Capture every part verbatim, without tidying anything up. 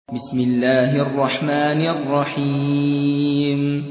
بسم الله الرحمن الرحيم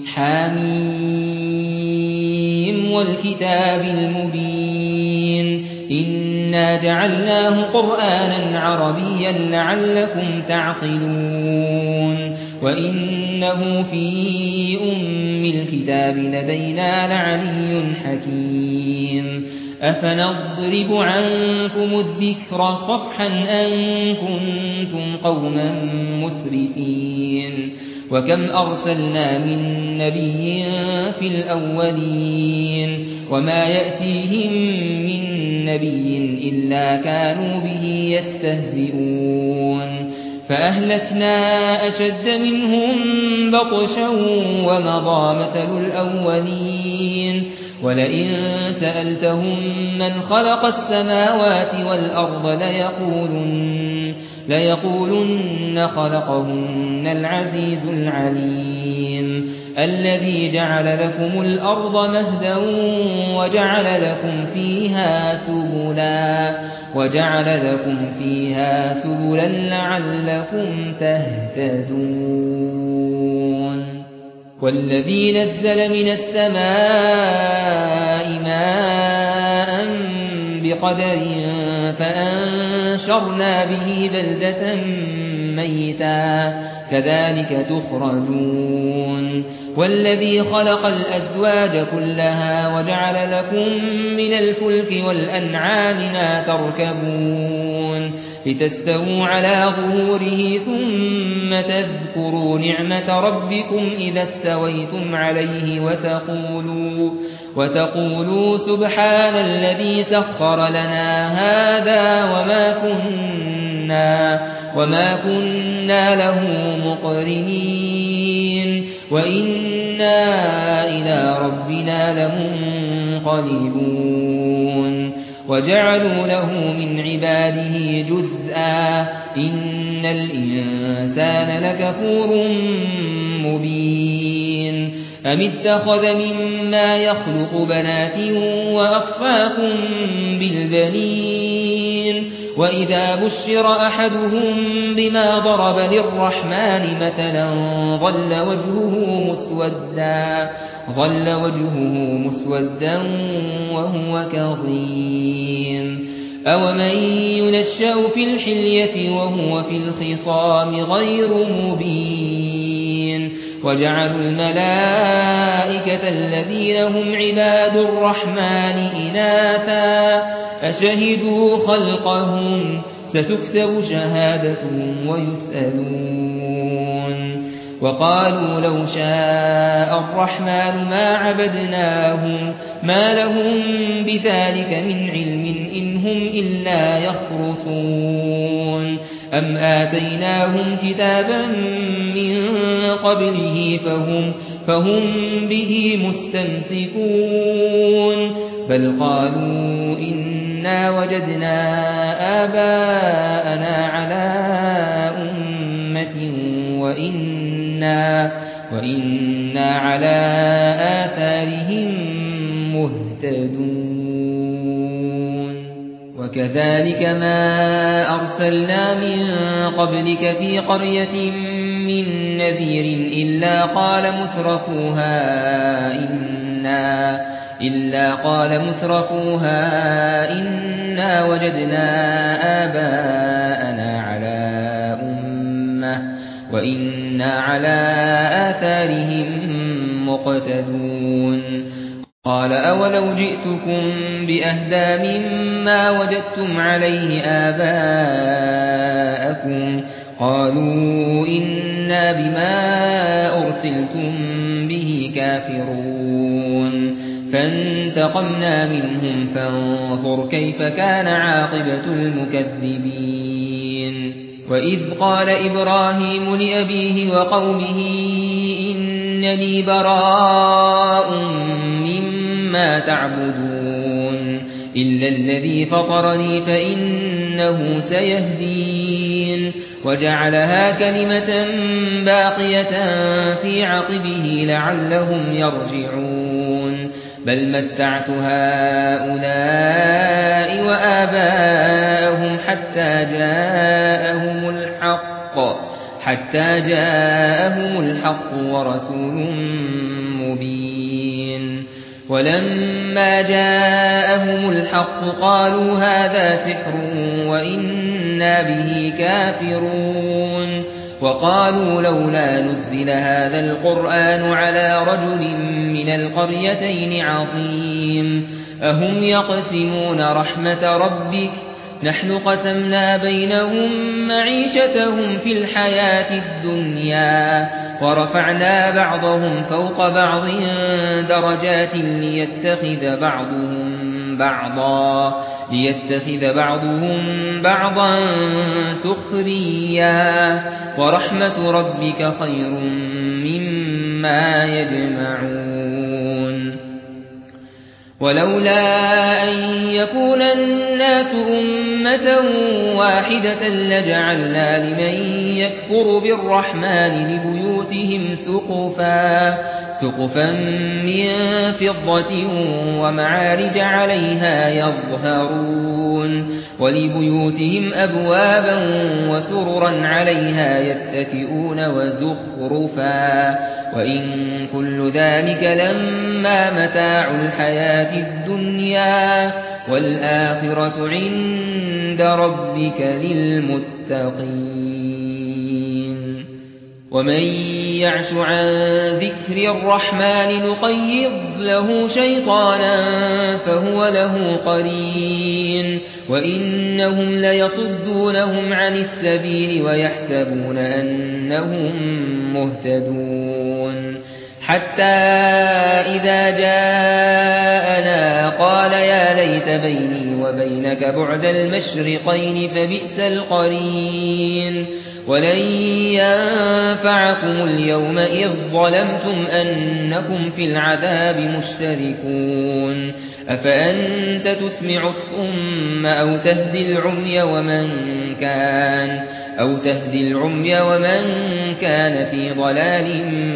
حميم والكتاب المبين إنا جعلناه قرآنا عربيا لعلكم تعقلون وإنه في أم الكتاب لدينا لعلي حكيم أفنضرب عنكم الذكر صفحا أن كنتم قوما مسرفين وكم أرسلنا من نبي في الأولين وما يأتيهم من نبي إلا كانوا به يستهزئون فأهلكنا أشد منهم بطشا ومضى مثل الأولين ولئن سألتهم من خلق السماوات والأرض ليقولن, ليقولن خلقهن العزيز العليم الذي جعل لكم الأرض مهدا وجعل لكم فيها سبلا وجعل لكم فيها سبلا لعلكم تهتدون والذي نزل من السماء ماء بقدر فأنشرنا به بلدة ميتا كذلك تخرجون والذي خلق الأزواج كلها وجعل لكم من الفلك والأنعام ما تركبون لتستووا على ظهوره ثم تذكروا نعمة ربكم إذا استويتم عليه وتقولوا, وتقولوا سبحان الذي سخر لنا هذا وما كنا, وما كنا له مقرنين وإنا إلى ربنا لمنقلبون وجعلوا له من عباده جزءا إن الإنسان لكفور مبين أم اتخذ مما يخلق بنات وأصفاكم بالبنين وإذا بشر أحدهم بما ضرب للرحمن مثلا ظل وجهه مسودا ظل وجهه مسودا وهو كظيم أومن ينشأ في الحلية وهو في الخصام غير مبين وجعلوا الملائكة الذين هم عباد الرحمن إناثا أشهدوا خلقهم ستكتب شهادتهم ويسألون وقالوا لو شاء الرحمن ما عبدناهم ما لهم بذلك من علم إن هم إلا يخرصون أم آتيناهم كتابا من قبله فهم, فهم به مستمسكون بل قالوا إنا وجدنا آباءنا على أمة وإنا, وإنا على آثارهم مهتدون وكذلك ما أرسلنا من قبلك في قرية من نذير إلا قال مترفوها إنا إلا قال مترفوها إنا وجدنا آباءنا على أمة وإنا على آثارهم مقتدون قال أولو جئتكم بأهدى مما وجدتم عليه آباءكم قالوا إنا بما أرسلتم به كافرون فانتقمنا منهم فانظر كيف كان عاقبة المكذبين وإذ قال إبراهيم لأبيه وقومه إنني براء مما تعبدون إلا الذي فطرني فإنه سيهدين وجعلها كلمة باقية في عقبه لعلهم يرجعون بل متعت هؤلاء وآباءهم حتى جاءهم الحق حتى جاءهم الحق ورسول مبين ولما جاءهم الحق قالوا هذا سحر وإنا به كافرون وقالوا لولا نزل هذا القرآن على رجل من القريتين عظيم أهم يقسمون رحمة ربك نحن قسمنا بينهم معيشتهم في الحياة الدنيا ورفعنا بعضهم فوق بعض درجات ليتخذ بعضهم بعضا ليتخذ بعضهم بعضا سخريا ورحمة ربك خير مما يجمعون ولولا أن يكون الناس أمة واحدة لجعلنا لمن يكفر بالرحمن لبيوتهم سقفا سقفا من فضة ومعارج عليها يظهرون ولبيوتهم أبوابا وسررا عليها يتكئون وزخرفا وإن كل ذلك لما متاع الحياة الدنيا والآخرة عند ربك للمتقين ومن يعش عن ذكر الرحمن نقيض له شيطانا فهو له قرين وإنهم ليصدونهم عن السبيل ويحسبون أنهم مهتدون حتى إذا جاءنا قال يا ليت بيني وبينك بعد المشرقين فبئس القرين ولن ينفعكم اليوم إذ ظلمتم أنكم في العذاب مشتركون أفأنت تسمع الصم أو تهدي العمي ومن كان أو تهدي العمي ومن كان في ضلال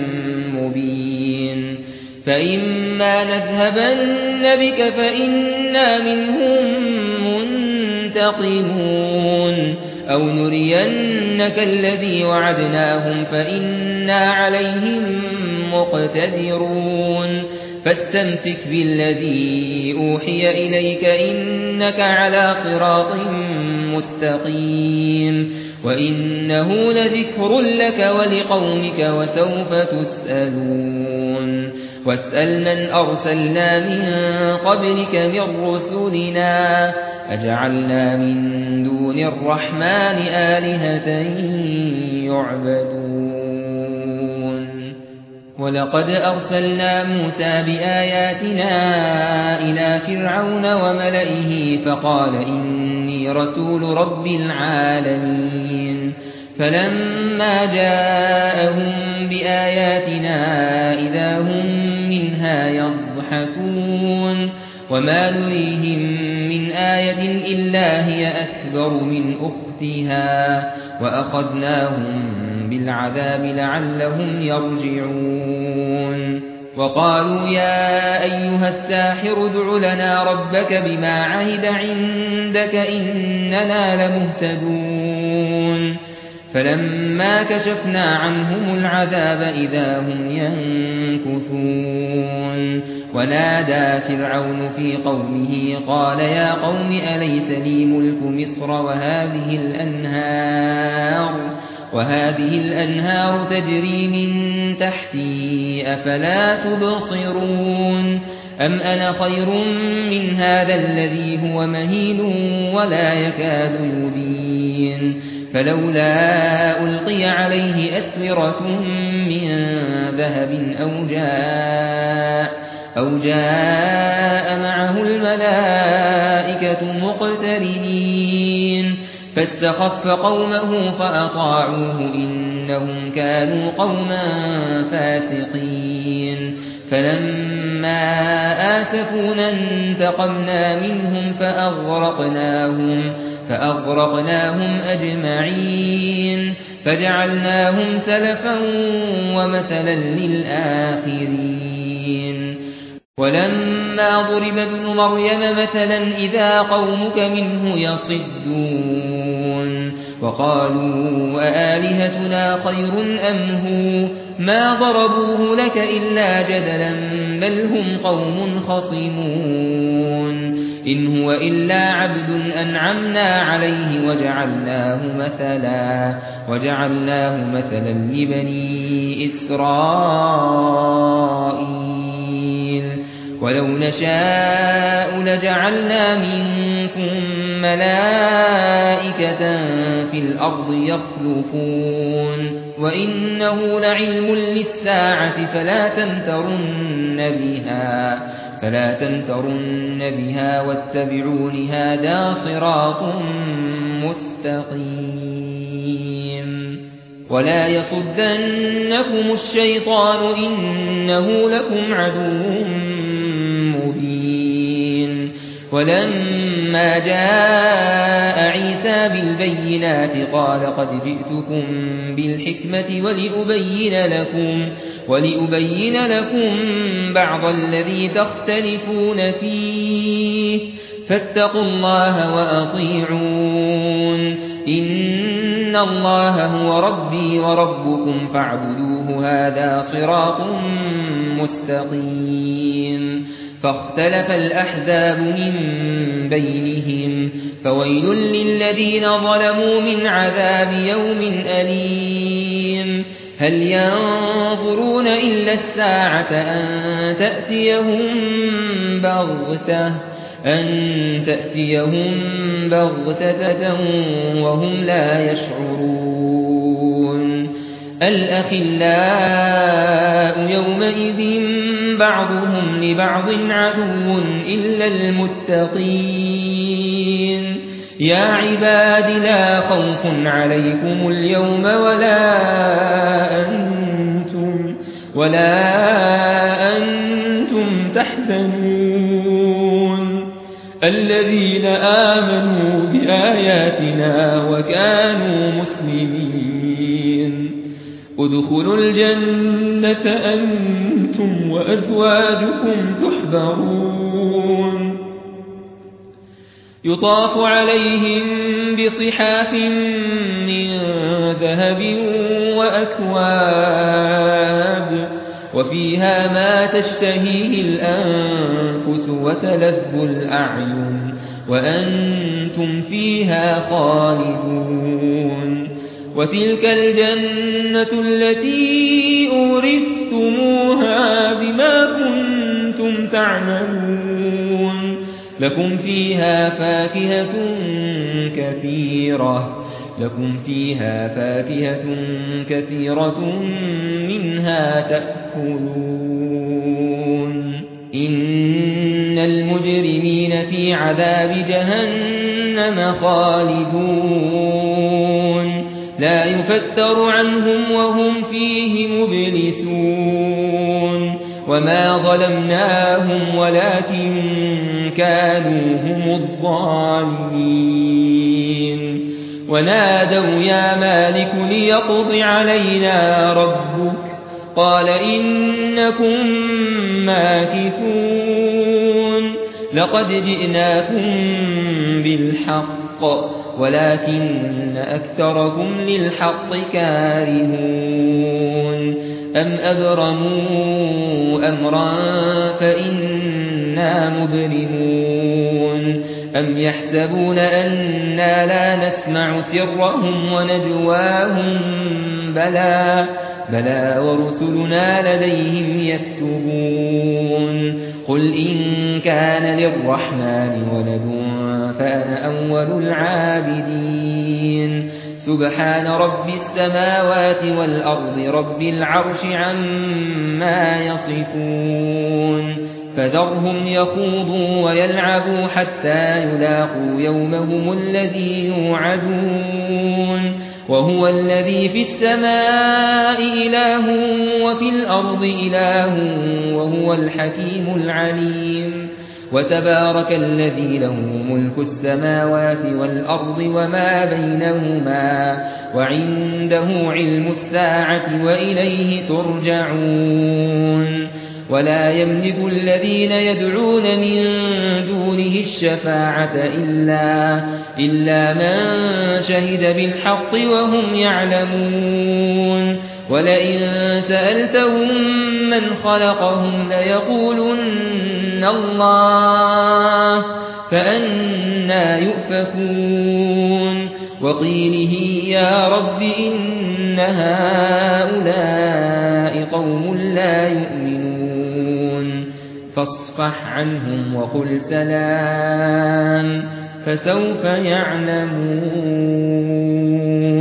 مبين فإما نذهبن بك فإنا منهم منتقمون أو نرينك الذي وعدناهم فإنا عليهم مقتدرون فاستمسك بالذي أوحي إليك إنك على صراط مستقيم وإنه لذكر لك ولقومك وسوف تسألون واسأل من أرسلنا من قبلك من رسلنا أجعلنا من دون الرحمن آلهة يعبدون ولقد أرسلنا موسى بآياتنا إلى فرعون وملئه فقال إني رسول رب العالمين فلما جاءهم بآياتنا إذا هم منها يضحكون وما نريهم من آية إلا هي أكبر من أختها وأخذناهم بالعذاب لعلهم يرجعون وقالوا يا أيها الساحر ادع لنا ربك بما عهد عندك إننا لمهتدون فلما كشفنا عنهم العذاب إذا هم ينكثون ونادى فرعون في قومه قال يا قوم أليس لي ملك مصر وهذه الأنهار وهذه الأنهار تجري من تحتي أفلا تبصرون أم أنا خير من هذا الذي هو مهين ولا يكاد يبين فلولا ألقي عليه أسورة من ذهب أو جاء أو جاء معه الملائكة مقترنين فاستخف قومه فأطاعوه إنهم كانوا قوما فاسقين فلما آسفونا انتقمنا منهم فأغرقناهم فأغرقناهم أجمعين فجعلناهم سلفا ومثلا للآخرين ولما ضرب ابن مريم مثلا إذا قومك منه يصدون وقالوا أآلهتنا خير أم هو ما ضربوه لك إلا جدلا بل هم قوم خصمون إن هو إلا عبد أنعمنا عليه وجعلناه مثلا وجعلناه مثلا لبني إسرائيل ولو نشاء لجعلنا منكم ملائكة في الأرض يخلفون وإنه لعلم للساعة فلا تمترن بها فلا تمترن بها واتبعون هذا صراط مستقيم ولا يصدنكم الشيطان إنه لكم عدو مبين ولما جاء عيسى بالبينات قال قد جئتكم بالحكمة ولأبين لكم ولأبين لكم بعض الذي تختلفون فيه فاتقوا الله وأطيعون إن الله هو ربي وربكم فاعبدوه هذا صراط مستقيم فاختلف الأحزاب من بينهم فويل للذين ظلموا من عذاب يوم أليم هل ينظرون إلا الساعة أن تأتيهم بغتة أن تأتيهم بغتة وهم لا يشعرون الأخلاء يومئذ بعضهم لبعض عدو إلا المتقين يا عباد لا خوف عليكم اليوم ولا أنتم ولا أنتم تحزنون الذين آمنوا بآياتنا وكانوا مسلمين ادخلوا الجنة أنتم وأزواجكم تحبرون يطاف عليهم بصحاف من ذهب وأكواب وفيها ما تشتهيه الأنفس وتلذ الأعين وأنتم فيها خالدون وتلك الجنة التي أورثتموها بما كنتم تعملون لكم فيها فاكهة كثيرة لكم فيها فاكهة كثيرة منها تأكلون إن المجرمين في عذاب جهنم خالدون لا يفتر عنهم وهم فيه مبلسون وما ظلمناهم ولكن كانوا هم الظالمين ونادوا يا مالك ليقض علينا ربك قال إنكم ماكثون لقد جئناكم بالحق ولكن أكثركم للحق كارهون أم أبرموا أمرا فإنا مبرمون أم يحسبون أننا لا نسمع سرهم ونجواهم بلى بلى ورسلنا لديهم يكتبون قل إن كان للرحمن ولد فأنا أول العابدين سبحان رب السماوات والأرض رب العرش عما يصفون فذرهم يخوضوا ويلعبوا حتى يلاقوا يومهم الذي يوعدون وهو الذي في السماء إله وفي الأرض إله وهو الحكيم العليم وتبارك الذي له ملك السماوات والأرض وما بينهما وعنده علم الساعة وإليه ترجعون ولا يملك الذين يدعون من دونه الشفاعة إلا, إلا من شهد بالحق وهم يعلمون ولئن سألتهم من خلقهم ليقولن الله فأنى يؤفكون وقيله يا رب إن هؤلاء قوم لا يؤمنون فاصفح عنهم وقل سلام فسوف يعلمون